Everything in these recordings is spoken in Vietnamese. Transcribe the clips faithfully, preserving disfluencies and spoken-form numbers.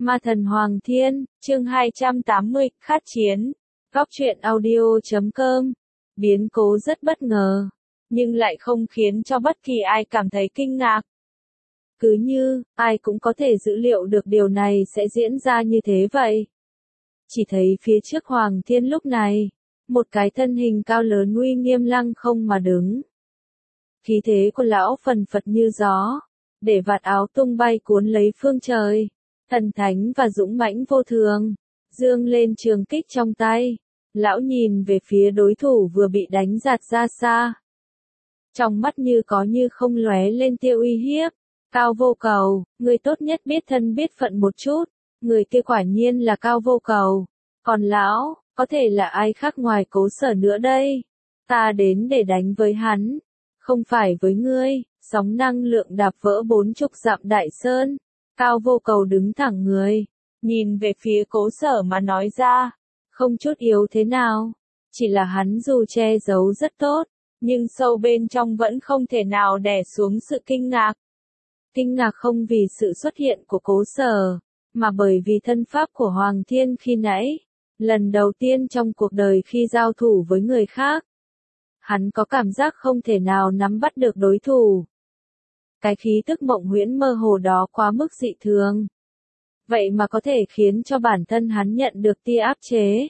Ma thần Hoàng Thiên, chương hai trăm tám mươi, khát chiến. Góc truyện audio chấm com. Biến cố rất bất ngờ, nhưng lại không khiến cho bất kỳ ai cảm thấy kinh ngạc. Cứ như, ai cũng có thể dự liệu được điều này sẽ diễn ra như thế vậy. Chỉ thấy phía trước Hoàng Thiên lúc này, một cái thân hình cao lớn uy nghiêm lăng không mà đứng. Khí thế của lão phần phật như gió, để vạt áo tung bay cuốn lấy phương trời. Thần thánh và dũng mãnh vô thường, dương lên trường kích trong tay. Lão nhìn về phía đối thủ vừa bị đánh giạt ra xa. Trong mắt như có như không lóe lên tia uy hiếp. Cao Vô Cầu, người tốt nhất biết thân biết phận một chút. Người kia quả nhiên là Cao Vô Cầu. Còn lão, có thể là ai khác ngoài Cố Sở nữa đây. Ta đến để đánh với hắn, không phải với ngươi. Sóng năng lượng đạp vỡ bốn chục dặm đại sơn. Cao Vô Cầu đứng thẳng người, nhìn về phía Cố Sở mà nói ra, không chút yếu thế nào. Chỉ là hắn dù che giấu rất tốt, nhưng sâu bên trong vẫn không thể nào đè xuống sự kinh ngạc. Kinh ngạc không vì sự xuất hiện của Cố Sở, mà bởi vì thân pháp của Hoàng Thiên khi nãy. Lần đầu tiên trong cuộc đời khi giao thủ với người khác, hắn có cảm giác không thể nào nắm bắt được đối thủ. Cái khí tức mộng huyễn mơ hồ đó quá mức dị thường. Vậy mà có thể khiến cho bản thân hắn nhận được tia áp chế.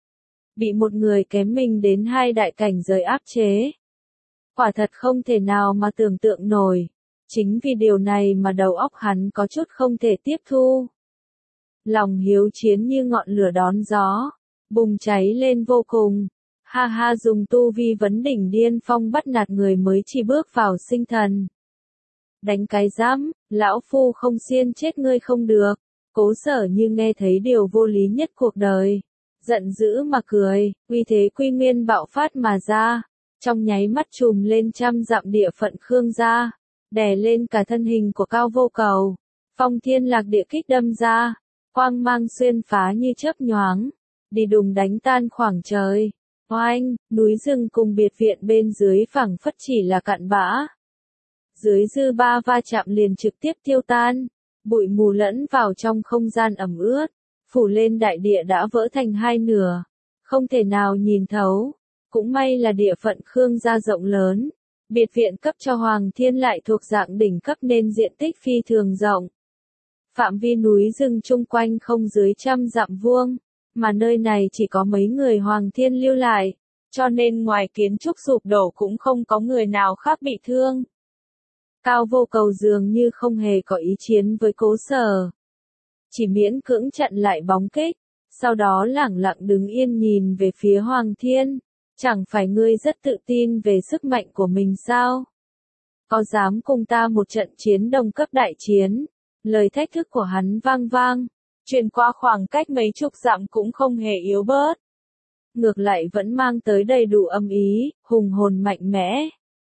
Bị một người kém mình đến hai đại cảnh giới áp chế. Quả thật không thể nào mà tưởng tượng nổi. Chính vì điều này mà đầu óc hắn có chút không thể tiếp thu. Lòng hiếu chiến như ngọn lửa đón gió, bùng cháy lên vô cùng. Ha ha, dùng tu vi vấn đỉnh điên phong bắt nạt người mới chỉ bước vào sinh thần. Đánh cái giám, lão phu không xiên chết ngươi không được. Cố Sở như nghe thấy điều vô lý nhất cuộc đời. Giận dữ mà cười, uy thế quy nguyên bạo phát mà ra. Trong nháy mắt trùm lên trăm dặm địa phận Khương gia. Đè lên cả thân hình của Cao Vô Cầu. Phong thiên lạc địa kích đâm ra. Quang mang xuyên phá như chớp nhoáng. Đi đùng đánh tan khoảng trời. Oanh, núi rừng cùng biệt viện bên dưới phẳng phất chỉ là cặn bã. Dưới dư ba va chạm liền trực tiếp tiêu tan, bụi mù lẫn vào trong không gian ẩm ướt, phủ lên đại địa đã vỡ thành hai nửa, không thể nào nhìn thấu. Cũng may là địa phận Khương gia rộng lớn, biệt viện cấp cho Hoàng Thiên lại thuộc dạng đỉnh cấp nên diện tích phi thường rộng. Phạm vi núi rừng chung quanh không dưới trăm dặm vuông, mà nơi này chỉ có mấy người Hoàng Thiên lưu lại, cho nên ngoài kiến trúc sụp đổ cũng không có người nào khác bị thương. Cao Vô Cầu dường như không hề có ý chiến với Cố Sở. Chỉ miễn cưỡng chặn lại bóng kích, sau đó lẳng lặng đứng yên nhìn về phía Hoàng Thiên. Chẳng phải ngươi rất tự tin về sức mạnh của mình sao? Có dám cùng ta một trận chiến đồng cấp đại chiến? Lời thách thức của hắn vang vang, truyền qua khoảng cách mấy chục dặm cũng không hề yếu bớt. Ngược lại vẫn mang tới đầy đủ âm ý, hùng hồn mạnh mẽ.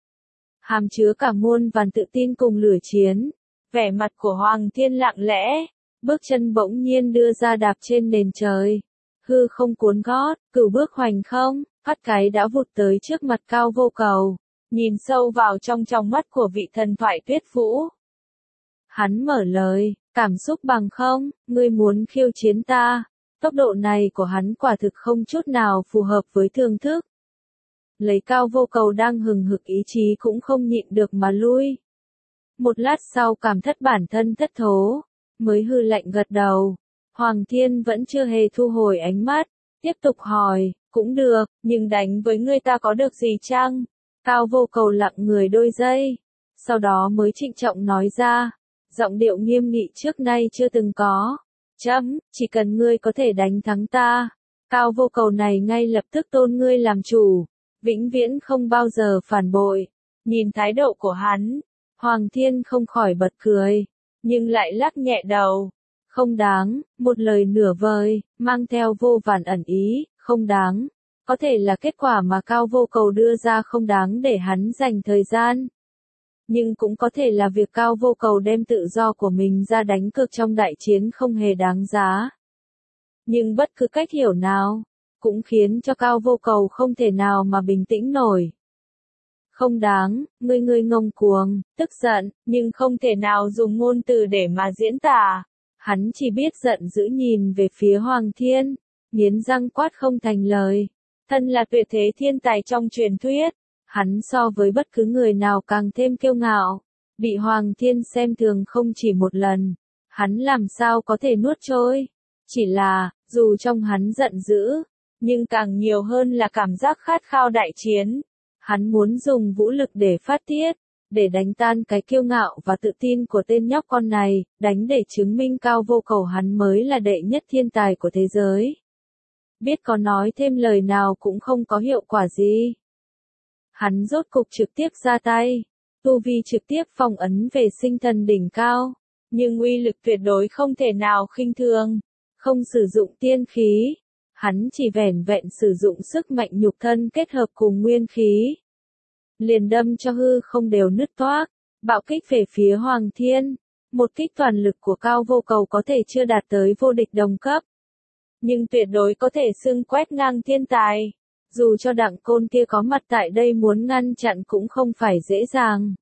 Hàm chứa cả muôn vàn tự tin cùng lửa chiến. Vẻ mặt của Hoàng Thiên lặng lẽ, bước chân bỗng nhiên đưa ra đạp trên nền trời. Hư không cuốn gót, cửu bước hoành không, phát cái đã vụt tới trước mặt Cao Vô Cầu, nhìn sâu vào trong trong mắt của vị thần thoại Tuyết Vũ. Hắn mở lời, cảm xúc bằng không, ngươi muốn khiêu chiến ta. Tốc độ này của hắn quả thực không chút nào phù hợp với thương thức. Lấy Cao Vô Cầu đang hừng hực ý chí cũng không nhịn được mà lui. Một lát sau cảm thất bản thân thất thố, mới hư lạnh gật đầu. Hoàng Thiên vẫn chưa hề thu hồi ánh mắt, tiếp tục hỏi, cũng được, nhưng đánh với ngươi ta có được gì chăng? Cao Vô Cầu lặng người đôi giây, sau đó mới trịnh trọng nói ra, giọng điệu nghiêm nghị trước nay chưa từng có. Chấm, chỉ cần ngươi có thể đánh thắng ta, Cao Vô Cầu này ngay lập tức tôn ngươi làm chủ. Vĩnh viễn không bao giờ phản bội. Nhìn thái độ của hắn, Hoàng Thiên không khỏi bật cười, nhưng lại lắc nhẹ đầu. Không đáng, một lời nửa vời, mang theo vô vàn ẩn ý, không đáng. Có thể là kết quả mà Cao Vô Cầu đưa ra không đáng để hắn dành thời gian. Nhưng cũng có thể là việc Cao Vô Cầu đem tự do của mình ra đánh cược trong đại chiến không hề đáng giá. Nhưng bất cứ cách hiểu nào, cũng khiến cho Cao Vô Cầu không thể nào mà bình tĩnh nổi. Không đáng, ngươi ngươi ngông cuồng, tức giận, nhưng không thể nào dùng ngôn từ để mà diễn tả. Hắn chỉ biết giận dữ nhìn về phía Hoàng Thiên, nghiến răng quát không thành lời. Thân là tuyệt thế thiên tài trong truyền thuyết, hắn so với bất cứ người nào càng thêm kiêu ngạo, bị Hoàng Thiên xem thường không chỉ một lần, hắn làm sao có thể nuốt trôi. Chỉ là, dù trong hắn giận dữ, nhưng càng nhiều hơn là cảm giác khát khao đại chiến. Hắn muốn dùng vũ lực để phát tiết, để đánh tan cái kiêu ngạo và tự tin của tên nhóc con này, đánh để chứng minh Cao Vô Cầu hắn mới là đệ nhất thiên tài của thế giới. Biết có nói thêm lời nào cũng không có hiệu quả gì. Hắn rốt cục trực tiếp ra tay, tu vi trực tiếp phong ấn về sinh thần đỉnh cao, nhưng uy lực tuyệt đối không thể nào khinh thường, không sử dụng tiên khí, hắn chỉ vẻn vẹn sử dụng sức mạnh nhục thân kết hợp cùng nguyên khí. Liền đâm cho hư không đều nứt toác, bạo kích về phía Hoàng Thiên, một kích toàn lực của Cao Vô Cầu có thể chưa đạt tới vô địch đồng cấp, nhưng tuyệt đối có thể xưng quét ngang thiên tài. Dù cho Đặng Côn kia có mặt tại đây muốn ngăn chặn cũng không phải dễ dàng.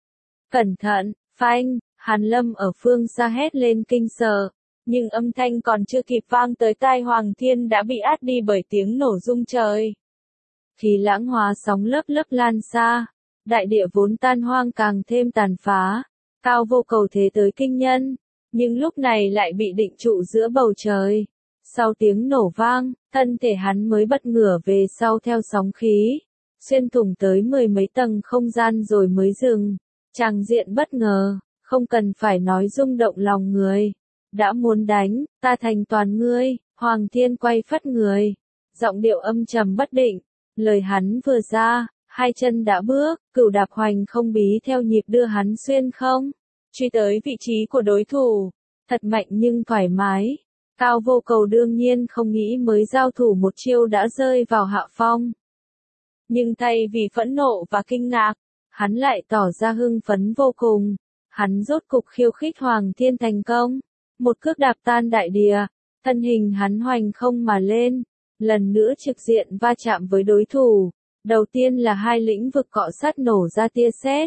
Cẩn thận, phanh, Hàn Lâm ở phương xa hét lên kinh sợ, nhưng âm thanh còn chưa kịp vang tới tai Hoàng Thiên đã bị át đi bởi tiếng nổ rung trời. Khí lãng hóa sóng lớp lớp lan xa, đại địa vốn tan hoang càng thêm tàn phá, Cao Vô Cầu thế tới kinh nhân, nhưng lúc này lại bị định trụ giữa bầu trời. Sau tiếng nổ vang, thân thể hắn mới bất ngửa về sau theo sóng khí, xuyên thủng tới mười mấy tầng không gian rồi mới dừng. Tràng diện bất ngờ, không cần phải nói rung động lòng người. Đã muốn đánh, ta thành toàn ngươi. Hoàng Thiên quay phất người, giọng điệu âm trầm bất định. Lời hắn vừa ra, hai chân đã bước, cửu đạp hoành không bí theo nhịp đưa hắn xuyên không, truy tới vị trí của đối thủ, thật mạnh nhưng thoải mái. Cao Vô Cầu đương nhiên không nghĩ mới giao thủ một chiêu đã rơi vào hạ phong. Nhưng thay vì phẫn nộ và kinh ngạc, hắn lại tỏ ra hưng phấn vô cùng. Hắn rốt cục khiêu khích Hoàng Thiên thành công. Một cước đạp tan đại địa, thân hình hắn hoành không mà lên, lần nữa trực diện va chạm với đối thủ. Đầu tiên là hai lĩnh vực cọ sát nổ ra tia sét.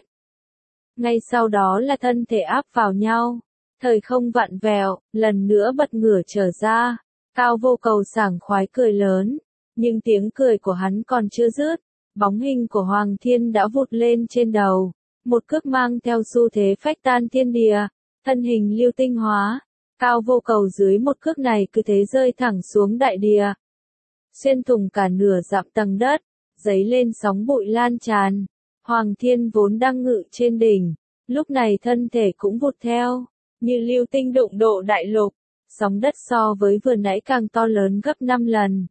Ngay sau đó là thân thể áp vào nhau. Thời không vặn vẹo, lần nữa bật ngửa trở ra. Cao Vô Cầu sảng khoái cười lớn, nhưng tiếng cười của hắn còn chưa dứt. Bóng hình của Hoàng Thiên đã vụt lên trên đầu, một cước mang theo xu thế phách tan thiên địa, thân hình lưu tinh hóa. Cao Vô Cầu dưới một cước này cứ thế rơi thẳng xuống đại địa, xuyên thủng cả nửa dặm tầng đất, giấy lên sóng bụi lan tràn. Hoàng Thiên vốn đang ngự trên đỉnh, lúc này thân thể cũng vụt theo, như lưu tinh đụng độ đại lục, sóng đất so với vừa nãy càng to lớn gấp năm lần.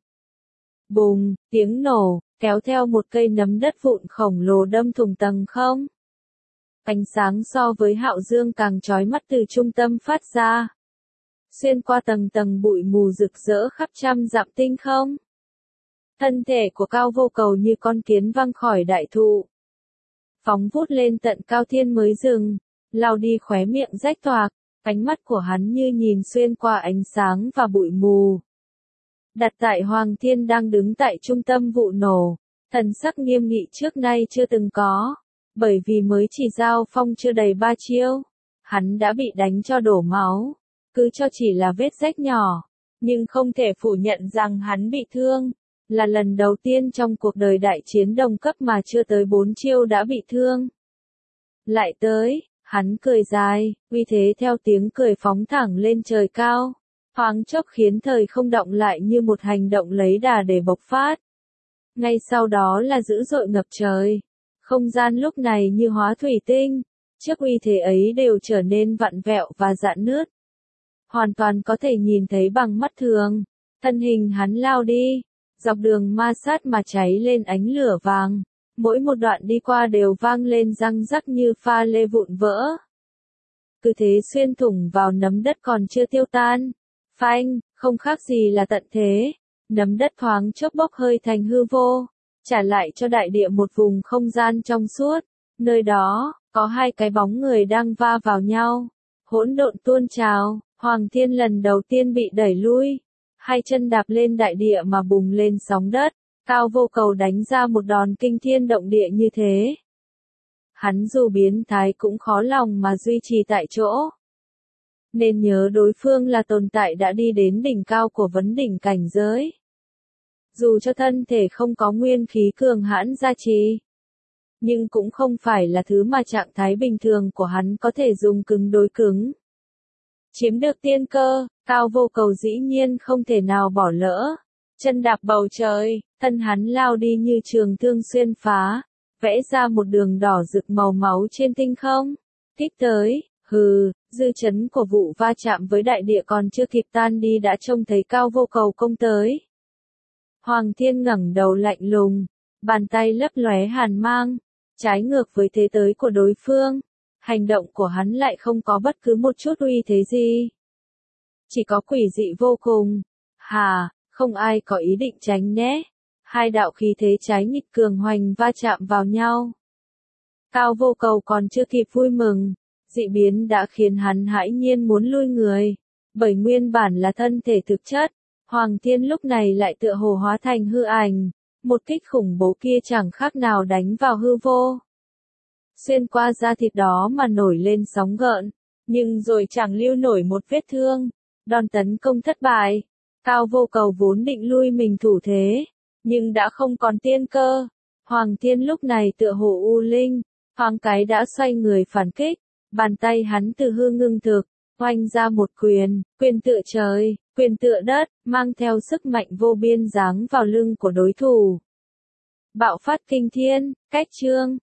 Bùng, tiếng nổ, kéo theo một cây nấm đất vụn khổng lồ đâm thủng tầng không. Ánh sáng so với Hạo Dương càng chói mắt từ trung tâm phát ra, xuyên qua tầng tầng bụi mù rực rỡ khắp trăm dặm tinh không. Thân thể của Cao Vô Cầu như con kiến văng khỏi đại thụ, phóng vút lên tận cao thiên mới dừng, lao đi khóe miệng rách toạc, ánh mắt của hắn như nhìn xuyên qua ánh sáng và bụi mù. Đặt tại Hoàng Thiên đang đứng tại trung tâm vụ nổ, thần sắc nghiêm nghị trước nay chưa từng có, bởi vì mới chỉ giao phong chưa đầy ba chiêu, hắn đã bị đánh cho đổ máu, cứ cho chỉ là vết rách nhỏ, nhưng không thể phủ nhận rằng hắn bị thương, là lần đầu tiên trong cuộc đời đại chiến đồng cấp mà chưa tới bốn chiêu đã bị thương. Lại tới, hắn cười dài, uy thế theo tiếng cười phóng thẳng lên trời cao, thoáng chốc khiến thời không động lại như một hành động lấy đà để bộc phát. Ngay sau đó là dữ dội ngập trời, không gian lúc này như hóa thủy tinh, trước uy thế ấy đều trở nên vặn vẹo và rạn nứt. Hoàn toàn có thể nhìn thấy bằng mắt thường, thân hình hắn lao đi, dọc đường ma sát mà cháy lên ánh lửa vàng, mỗi một đoạn đi qua đều vang lên răng rắc như pha lê vụn vỡ. Cứ thế xuyên thủng vào nấm đất còn chưa tiêu tan, phanh, không khác gì là tận thế, nấm đất thoáng chốc bốc hơi thành hư vô, trả lại cho đại địa một vùng không gian trong suốt, nơi đó, có hai cái bóng người đang va vào nhau, hỗn độn tuôn trào, Hoàng Thiên lần đầu tiên bị đẩy lui. Hai chân đạp lên đại địa mà bùng lên sóng đất, Cao Vô Cầu đánh ra một đòn kinh thiên động địa như thế. Hắn dù biến thái cũng khó lòng mà duy trì tại chỗ. Nên nhớ đối phương là tồn tại đã đi đến đỉnh cao của vấn đỉnh cảnh giới. Dù cho thân thể không có nguyên khí cường hãn gia trì, nhưng cũng không phải là thứ mà trạng thái bình thường của hắn có thể dùng cứng đối cứng. Chiếm được tiên cơ, Cao Vô Cầu dĩ nhiên không thể nào bỏ lỡ. Chân đạp bầu trời, thân hắn lao đi như trường thương xuyên phá, vẽ ra một đường đỏ rực màu máu trên tinh không. Kích tới, hừ, dư chấn của vụ va chạm với đại địa còn chưa kịp tan đi đã trông thấy Cao Vô Cầu công tới. Hoàng Thiên ngẩng đầu lạnh lùng, bàn tay lấp lóe hàn mang, trái ngược với thế tới của đối phương. Hành động của hắn lại không có bất cứ một chút uy thế gì. Chỉ có quỷ dị vô cùng. Hà, không ai có ý định tránh né. Hai đạo khí thế trái nghịch cường hoành va chạm vào nhau. Cao Vô Cầu còn chưa kịp vui mừng, dị biến đã khiến hắn hãi nhiên muốn lui người. Bởi nguyên bản là thân thể thực chất, Hoàng Thiên lúc này lại tựa hồ hóa thành hư ảnh. Một kích khủng bố kia chẳng khác nào đánh vào hư vô. Xuyên qua da thịt đó mà nổi lên sóng gợn, nhưng rồi chẳng lưu nổi một vết thương. Đòn tấn công thất bại. Cao Vô Cầu vốn định lui mình thủ thế, nhưng đã không còn tiên cơ. Hoàng Thiên lúc này tựa hồ u linh, thoáng cái đã xoay người phản kích, bàn tay hắn từ hư ngưng thực, oanh ra một quyền, quyền tựa trời, quyền tựa đất, mang theo sức mạnh vô biên giáng vào lưng của đối thủ. Bạo phát kinh thiên, cách chương.